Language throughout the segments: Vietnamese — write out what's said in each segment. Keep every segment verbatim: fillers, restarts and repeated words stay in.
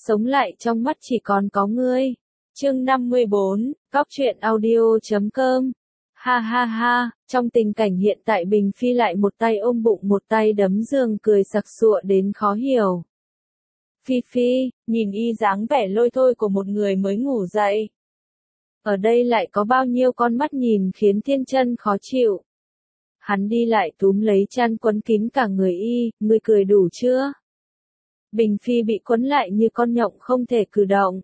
sống lại trong mắt chỉ còn có ngươi. Chương năm mươi bốn, Cóc truyện audio chấm com. Ha ha ha, trong tình cảnh hiện tại Bình Phi lại một tay ôm bụng một tay đấm giường cười sặc sụa đến khó hiểu. Phi Phi, nhìn y dáng vẻ lôi thôi của một người mới ngủ dậy. Ở đây lại có bao nhiêu con mắt nhìn khiến Thiên Chân khó chịu. Hắn đi lại túm lấy chăn quấn kín cả người y, ngươi cười đủ chưa? Bình Phi bị quấn lại như con nhộng không thể cử động.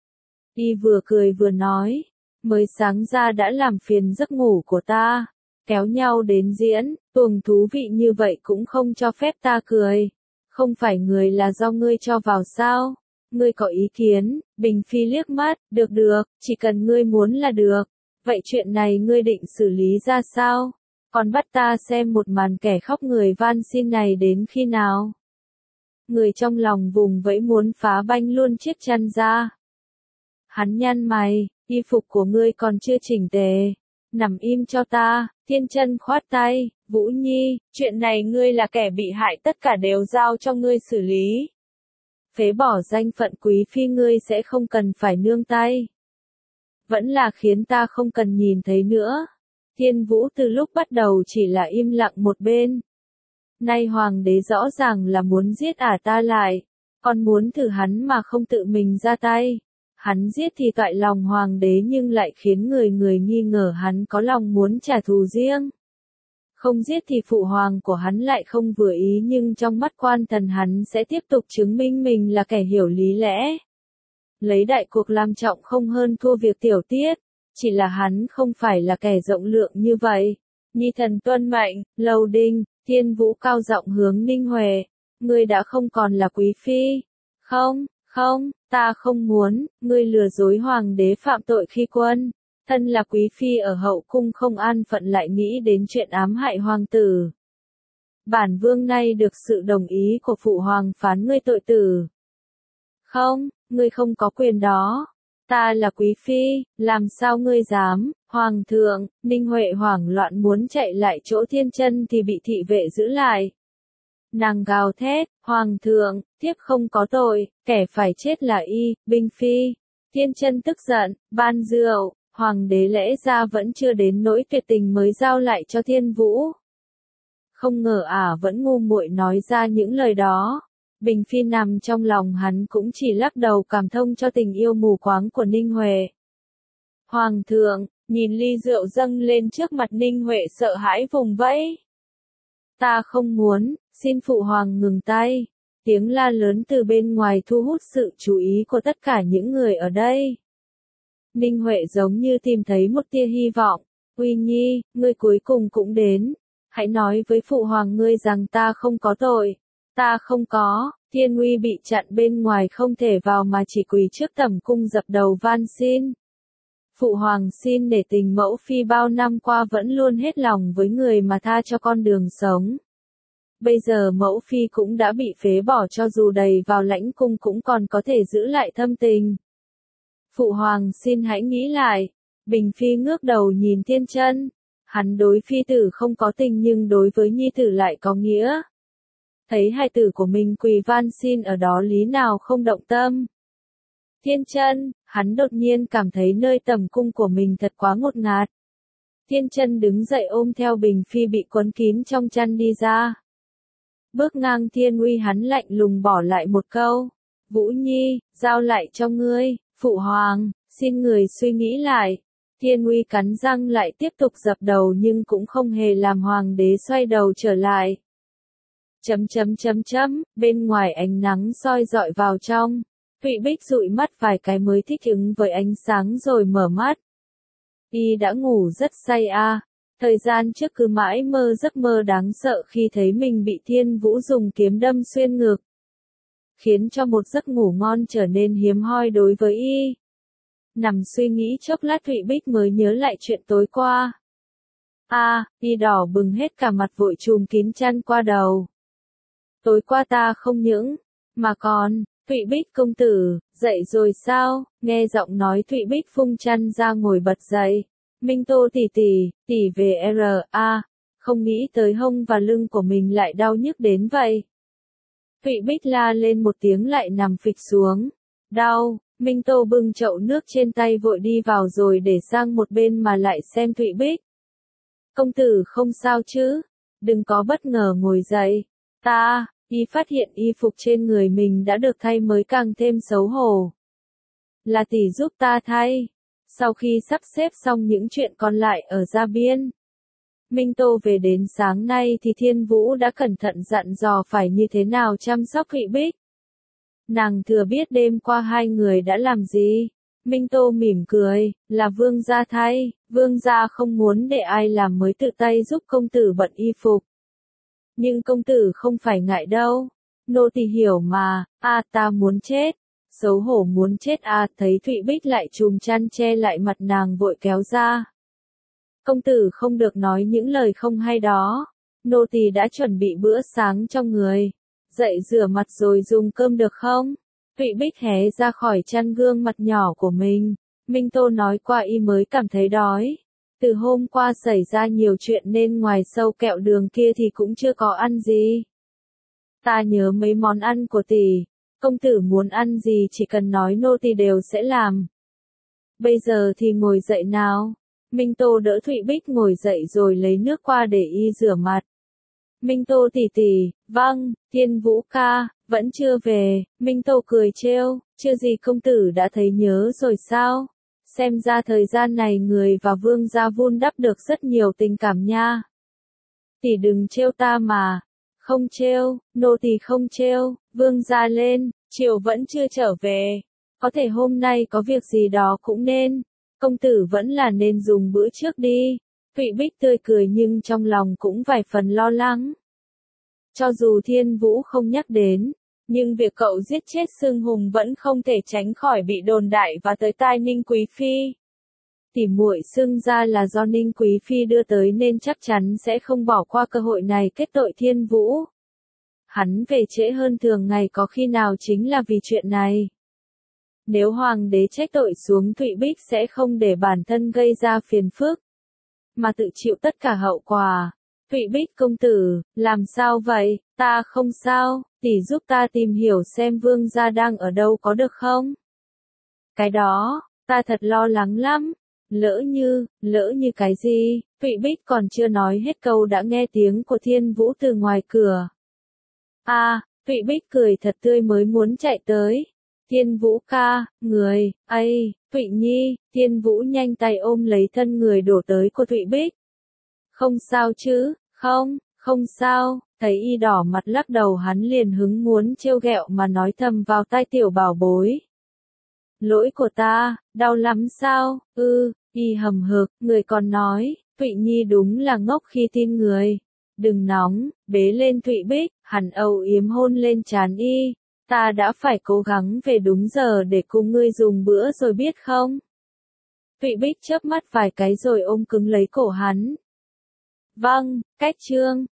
Y vừa cười vừa nói, mới sáng ra đã làm phiền giấc ngủ của ta, kéo nhau đến diễn, tuồng thú vị như vậy cũng không cho phép ta cười. Không phải người là do ngươi cho vào sao? Ngươi có ý kiến? Bình Phi liếc mắt, được được, chỉ cần ngươi muốn là được. Vậy chuyện này ngươi định xử lý ra sao? Còn bắt ta xem một màn kẻ khóc người van xin này đến khi nào? Người trong lòng vùng vẫy muốn phá banh luôn chiếc chăn ra. Hắn nhăn mày, y phục của ngươi còn chưa chỉnh tề. Nằm im cho ta. Thiên Chân khoát tay, Vũ Nhi, chuyện này ngươi là kẻ bị hại, tất cả đều giao cho ngươi xử lý. Phế bỏ danh phận quý phi ngươi sẽ không cần phải nương tay. Vẫn là khiến ta không cần nhìn thấy nữa. Thiên Vũ từ lúc bắt đầu chỉ là im lặng một bên. Nay hoàng đế rõ ràng là muốn giết ả ta lại, còn muốn thử hắn mà không tự mình ra tay. Hắn giết thì toại lòng hoàng đế nhưng lại khiến người người nghi ngờ hắn có lòng muốn trả thù riêng. Không giết thì phụ hoàng của hắn lại không vừa ý, nhưng trong mắt quan thần hắn sẽ tiếp tục chứng minh mình là kẻ hiểu lý lẽ. Lấy đại cuộc làm trọng không hơn thua việc tiểu tiết, chỉ là hắn không phải là kẻ rộng lượng như vậy. Nhi thần tuân mệnh. Lầu Đinh, Thiên Vũ cao giọng hướng Ninh Huệ, ngươi đã không còn là quý phi. Không, không, ta không muốn, ngươi lừa dối hoàng đế phạm tội khi quân. Thân là quý phi ở hậu cung không an phận lại nghĩ đến chuyện ám hại hoàng tử. Bản vương nay được sự đồng ý của phụ hoàng phán ngươi tội tử. Không, ngươi không có quyền đó. Ta là quý phi, làm sao ngươi dám? Hoàng thượng. Ninh Huệ hoảng loạn muốn chạy lại chỗ Thiên Chân thì bị thị vệ giữ lại. Nàng gào thét, hoàng thượng, thiếp không có tội, kẻ phải chết là y, Bình Phi. Thiên Chân tức giận, ban rượu. Hoàng đế lẽ ra vẫn chưa đến nỗi tuyệt tình mới giao lại cho Thiên Vũ. Không ngờ ả vẫn ngu muội nói ra những lời đó. Bình Phi nằm trong lòng hắn cũng chỉ lắc đầu cảm thông cho tình yêu mù quáng của Ninh Huệ. Hoàng thượng, nhìn ly rượu dâng lên trước mặt Ninh Huệ sợ hãi vùng vẫy. Ta không muốn, xin phụ hoàng ngừng tay. Tiếng la lớn từ bên ngoài thu hút sự chú ý của tất cả những người ở đây. Ninh Huệ giống như tìm thấy một tia hy vọng. Uy Nhi, ngươi cuối cùng cũng đến. Hãy nói với phụ hoàng ngươi rằng ta không có tội. Ta không có. Thiên Uy bị chặn bên ngoài không thể vào mà chỉ quỳ trước tẩm cung dập đầu van xin. Phụ hoàng xin để tình mẫu phi bao năm qua vẫn luôn hết lòng với người mà tha cho con đường sống. Bây giờ mẫu phi cũng đã bị phế bỏ, cho dù đầy vào lãnh cung cũng còn có thể giữ lại thâm tình. Phụ hoàng xin hãy nghĩ lại. Bình Phi ngước đầu nhìn Thiên Chân. Hắn đối phi tử không có tình nhưng đối với nhi tử lại có nghĩa. Thấy hài tử của mình quỳ van xin ở đó lý nào không động tâm. Thiên Chân, hắn đột nhiên cảm thấy nơi tẩm cung của mình thật quá ngột ngạt. Thiên Chân đứng dậy ôm theo Bình Phi bị quấn kín trong chăn đi ra. Bước ngang Thiên Uy hắn lạnh lùng bỏ lại một câu. Vũ Nhi, giao lại cho ngươi. Phụ hoàng, xin người suy nghĩ lại. Thiên Uy cắn răng lại tiếp tục dập đầu nhưng cũng không hề làm hoàng đế xoay đầu trở lại. Chấm chấm chấm chấm, bên ngoài ánh nắng soi dọi vào trong. Thụy Bích dụi mắt vài cái mới thích ứng với ánh sáng rồi mở mắt. Y đã ngủ rất say a. À. Thời gian trước cứ mãi mơ giấc mơ đáng sợ khi thấy mình bị Thiên Vũ dùng kiếm đâm xuyên ngực. Khiến cho một giấc ngủ ngon trở nên hiếm hoi đối với y. Nằm suy nghĩ chốc lát Thụy Bích mới nhớ lại chuyện tối qua. A, à, y đỏ bừng hết cả mặt vội trùm kín chăn qua đầu. Tối qua ta không những, mà còn, Thụy Bích công tử, dậy rồi sao? Nghe giọng nói Thụy Bích phung chăn ra ngồi bật dậy. Minh Tô tỷ tỷ, tỷ về R A, không nghĩ tới hông và lưng của mình lại đau nhức đến vậy. Thụy Bích la lên một tiếng lại nằm phịch xuống. Đau, Minh Tô bưng chậu nước trên tay vội đi vào rồi để sang một bên mà lại xem Thụy Bích. Công tử không sao chứ? Đừng có bất ngờ ngồi dậy. Ta, y phát hiện y phục trên người mình đã được thay mới càng thêm xấu hổ. Là tỷ giúp ta thay. Sau khi sắp xếp xong những chuyện còn lại ở Gia Biên, Minh Tô về đến sáng nay thì Thiên Vũ đã cẩn thận dặn dò phải như thế nào chăm sóc Thụy Bích. Nàng thừa biết đêm qua hai người đã làm gì. Minh Tô mỉm cười, là Vương gia thay, Vương gia không muốn để ai làm mới tự tay giúp công tử bận y phục. Nhưng công tử không phải ngại đâu. Nô tỳ hiểu mà, a à, ta muốn chết. Xấu hổ muốn chết à, thấy Thụy Bích lại chùm chăn che lại mặt nàng vội kéo ra. Công tử không được nói những lời không hay đó. Nô tỳ đã chuẩn bị bữa sáng cho người. Dậy rửa mặt rồi dùng cơm được không? Thụy Bích hé ra khỏi chăn gương mặt nhỏ của mình. Minh Tô nói qua y mới cảm thấy đói. Từ hôm qua xảy ra nhiều chuyện nên ngoài sâu kẹo đường kia thì cũng chưa có ăn gì. Ta nhớ mấy món ăn của tỷ. Công tử muốn ăn gì chỉ cần nói nô tỳ đều sẽ làm. Bây giờ thì ngồi dậy nào. Minh Tô đỡ Thụy Bích ngồi dậy rồi lấy nước qua để y rửa mặt. Minh Tô tỷ tỷ, vâng, Thiên Vũ ca, vẫn chưa về. Minh Tô cười trêu, chưa gì công tử đã thấy nhớ rồi sao? Xem ra thời gian này người và Vương gia vun đắp được rất nhiều tình cảm nha. Tỷ đừng trêu ta mà. Không trêu, nô tỳ không trêu. Vương gia lên, chiều vẫn chưa trở về. Có thể hôm nay có việc gì đó cũng nên. Công tử vẫn là nên dùng bữa trước đi. Thụy Bích tươi cười nhưng trong lòng cũng vài phần lo lắng. Cho dù Thiên Vũ không nhắc đến, nhưng việc cậu giết chết Sương Hùng vẫn không thể tránh khỏi bị đồn đại và tới tai Ninh Quý Phi. Tỉ muội Sương gia là do Ninh Quý Phi đưa tới nên chắc chắn sẽ không bỏ qua cơ hội này kết tội Thiên Vũ. Hắn về trễ hơn thường ngày có khi nào chính là vì chuyện này. Nếu hoàng đế trách tội xuống Thụy Bích sẽ không để bản thân gây ra phiền phức, mà tự chịu tất cả hậu quả. Thụy Bích công tử, làm sao vậy? Ta không sao, tỷ giúp ta tìm hiểu xem Vương gia đang ở đâu có được không? Cái đó, ta thật lo lắng lắm. Lỡ như, lỡ như cái gì? Thụy Bích còn chưa nói hết câu đã nghe tiếng của Thiên Vũ từ ngoài cửa. À, Thụy Bích cười thật tươi mới muốn chạy tới. Thiên Vũ ca, người, ây, Thụy Nhi. Thiên Vũ nhanh tay ôm lấy thân người đổ tới của Thụy Bích. Không sao chứ, không, không sao. Thấy y đỏ mặt lắc đầu hắn liền hứng muốn trêu ghẹo mà nói thầm vào tai tiểu bảo bối. Lỗi của ta, đau lắm sao? Ư, y hầm hực, người còn nói, Thụy Nhi đúng là ngốc khi tin người. Đừng nóng, bế lên Thụy Bích, hắn âu yếm hôn lên trán y. Ta đã phải cố gắng về đúng giờ để cùng ngươi dùng bữa rồi biết không? Thụy Bích chớp mắt vài cái rồi ôm cứng lấy cổ hắn. Vâng, cách chương.